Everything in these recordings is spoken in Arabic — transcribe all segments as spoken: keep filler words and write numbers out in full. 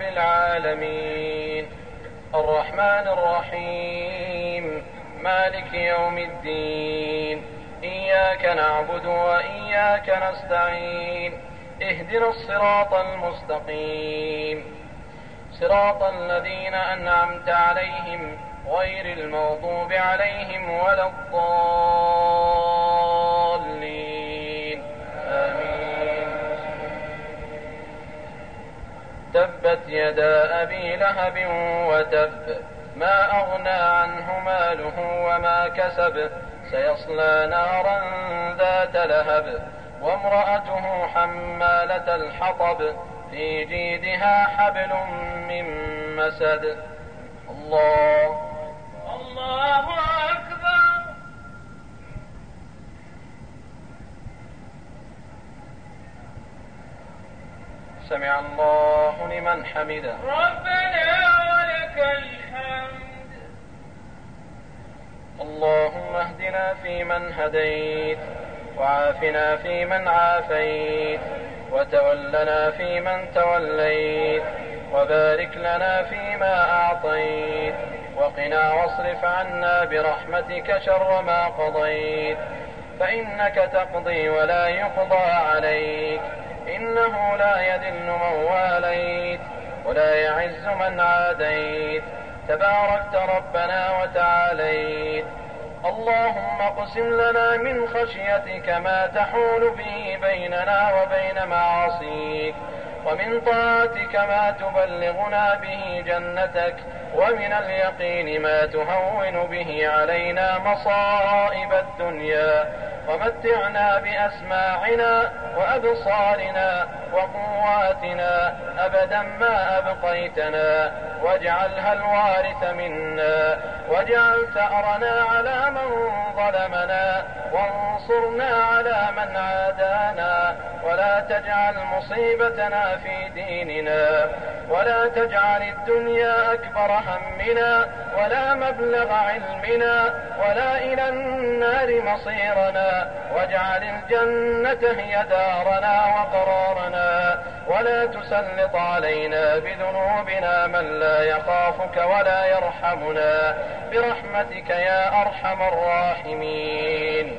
العالمين الرحمن الرحيم مالك يوم الدين إياك نعبد وإياك نستعين اهدنا الصراط المستقيم صراط الذين أنعمت عليهم غير المغضوب عليهم ولا الضالين آمين. تبت يدا أبي لهب وتب ما أغنى عنه ماله وما كسب سيصلى نارا ذات لهب وامرأته حمالة الحطب في جيدها حبل من مسد. الله الله أكبر. سمع الله لمن حمده. ربنا ولك الحمد. اللهم اهدنا فيمن هديت وعافنا فيمن عافيت وتولنا فيمن توليت وبارك لنا فيما أعطيت وقنا واصرف عنا برحمتك شر ما قضيت فإنك تقضي ولا يقضى عليك إنه لا يذل من واليت ولا يعز من عاديت تباركت ربنا وتعاليت. اللهم اقسم لنا من خشيتك ما تحول به بيننا وبين معاصيك ومن طاعتك ما تبلغنا به جنتك ومن اليقين ما تهون به علينا مصائب الدنيا ومتعنا بأسماعنا وأبصارنا وقواتنا أبدا ما أبقيتنا واجعلها الوارث منا واجعل ثأرنا على من ظلمنا وانصرنا على من عادانا ولا تجعل مصيبتنا في ديننا ولا تجعل الدنيا أكبر همنا ولا مبلغ علمنا ولا إلى النار مصيرنا واجعل الجنة هي دارنا وقرارنا ولا تسلط علينا بذنوبنا من لا يخافك ولا يرحمنا برحمتك يا أرحم الراحمين.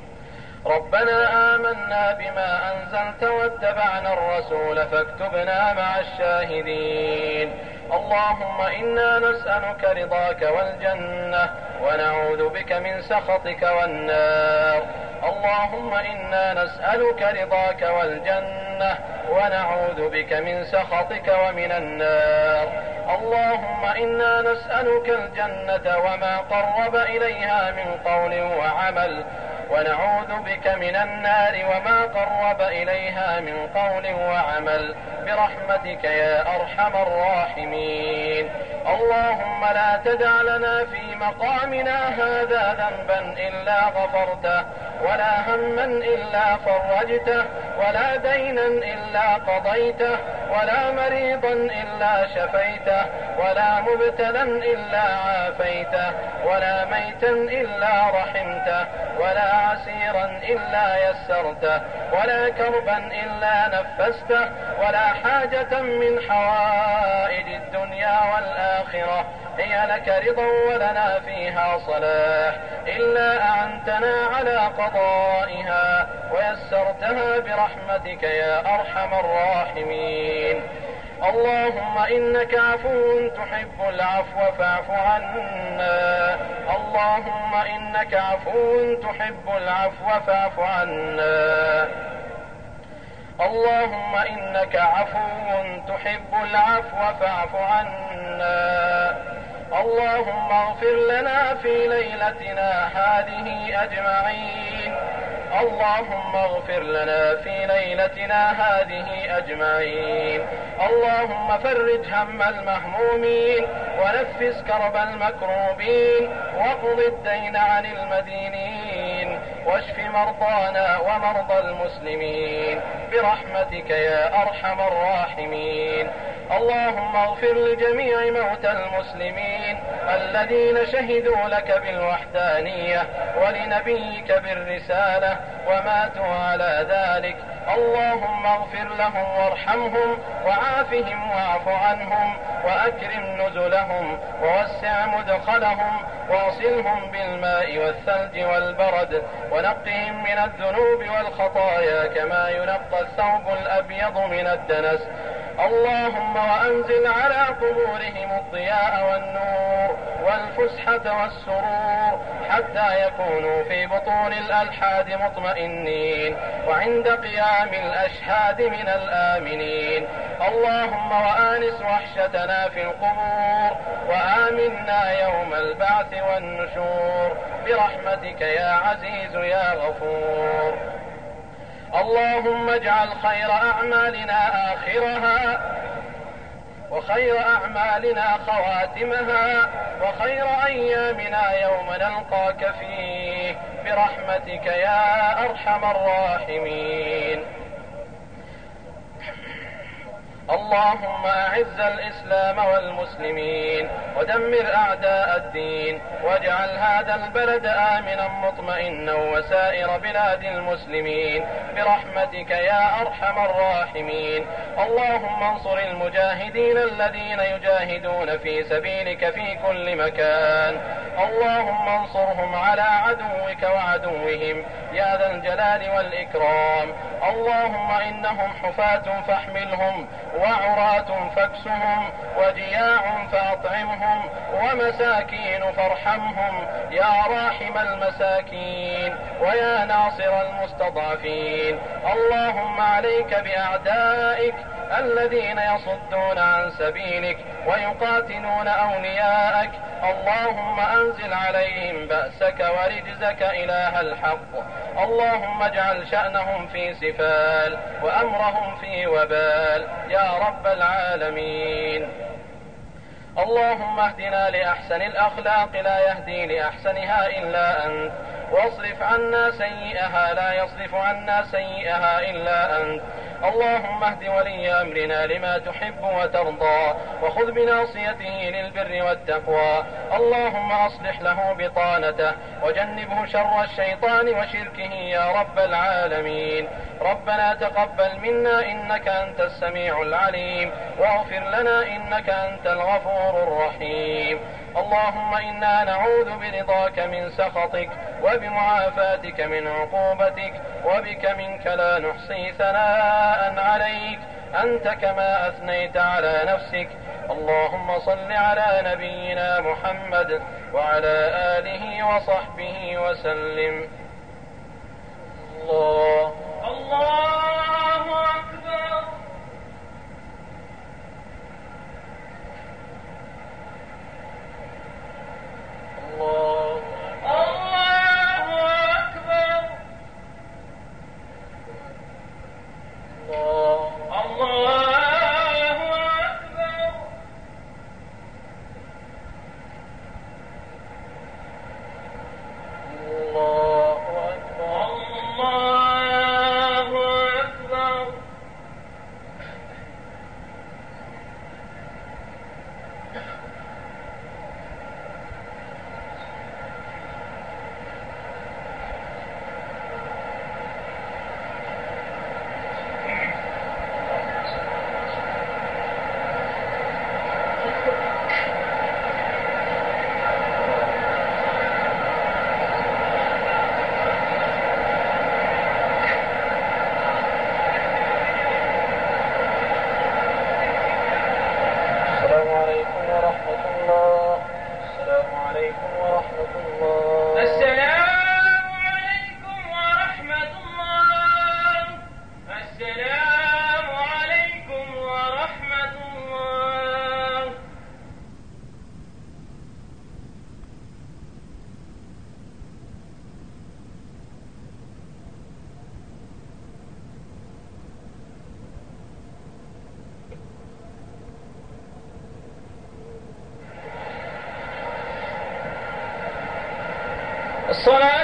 ربنا آمنا بما أنزلت واتبعنا الرسول فاكتبنا مع الشاهدين. اللهم إنا نسألك رضاك والجنة ونعوذ بك من سخطك والنار. اللهم إنا نسألك رضاك والجنة ونعوذ بك من سخطك ومن النار. اللهم إنا نسألك الجنة وما قرب إليها من قول وعمل ونعوذ بك من النار وما قرب إليها من قول وعمل برحمتك يا أرحم الراحمين. اللهم لا تدع لنا في مقامنا هذا ذنبا إلا غفرته ولا هما إلا فرجته ولا دينا إلا قضيته ولا مريضا إلا شفيته ولا مبتلا إلا عافيته ولا ميتا إلا رحمته ولا عسيرا إلا يسرته ولا كربا إلا نفسته ولا حاجة من حوائج الدنيا والآخرة هي لك رضا ولنا فيها صلاح إلا أعنتنا على قضائها ويسرتها برحمتك يا أرحم الراحمين. اللهم إنك عفو تحب العفو فاعف عنا. اللهم إنك عفو تحب العفو فاعف عنا. اللهم إنك عفو تحب العفو فاعف عنا. اللهم اغفر لنا في ليلتنا هذه أجمعين. اللهم اغفر لنا في ليلتنا هذه أجمعين. اللهم فرج هم المهمومين ونفس كرب المكروبين واقض الدين عن المدينين واشف مرضانا ومرضى المسلمين برحمتك يا أرحم الراحمين. اللهم اغفر لجميع موتى المسلمين الذين شهدوا لك بالوحدانية ولنبيك بالرسالة وماتوا على ذلك. اللهم اغفر لهم وارحمهم وعافهم واعف عنهم وأكرم نزلهم ووسع مدخلهم واغسلهم بالماء والثلج والبرد ونقهم من الذنوب والخطايا كما ينقى الثوب الأبيض من الدنس. اللهم وأنزل على قبورهم الضياء والنور والفسحة والسرور حتى يكونوا في بطون الألحاد مطمئنين وعند قيام الأشهاد من الآمنين. اللهم وآنس وحشتنا في القبور وآمنا يوم البعث والنشور برحمتك يا عزيز يا غفور. اللهم اجعل خير أعمالنا آخرها وخير أعمالنا خواتمها وخير أيامنا يوم نلقاك فيه برحمتك يا أرحم الراحمين. اللهم أعز الإسلام والمسلمين ودمر أعداء الدين واجعل هذا البلد آمنا مطمئنا وسائر بلاد المسلمين برحمتك يا أرحم الراحمين. اللهم انصر المجاهدين الذين يجاهدون في سبيلك في كل مكان. اللهم انصرهم على عدوك وعدوهم يا ذا الجلال والإكرام. اللهم إنهم حفاة فاحملهم وعراة فاكسهم وجياع فأطعمهم ومساكين فارحمهم يا راحم المساكين ويا ناصر المستضعفين. اللهم عليك بأعدائك الذين يصدون عن سبيلك ويقاتلون أولياءك. اللهم أنزل عليهم بأسك ورجزك إله الحق. اللهم اجعل شأنهم في سفال وأمرهم في وبال يا رب العالمين. اللهم اهدنا لأحسن الأخلاق لا يهدي لأحسنها إلا أنت واصرف عنا سيئها لا يصرف عنا سيئها إلا أنت. اللهم اهد ولي أمرنا لما تحب وترضى وخذ بناصيته للبر والتقوى. اللهم أصلح له بطانته وجنبه شر الشيطان وشركه يا رب العالمين. ربنا تقبل منا إنك أنت السميع العليم واغفر لنا إنك أنت الغفور الرحيم. اللهم إنا نعوذ برضاك من سخطك وبمعافاتك من عقوبتك وبك منك لا نحصي ثناء عليك أنت كما أثنيت على نفسك. اللهم صل على نبينا محمد وعلى آله وصحبه وسلم. الله الله أكبر. الله الله أكبر. الله الله أكبر. الله أكبر. الله أكبر. السلام عليكم ورحمة الله. السلام عليكم ورحمة الله. السلام عليكم ورحمة الله. السلام عليكم ورحمة الله. الصلاة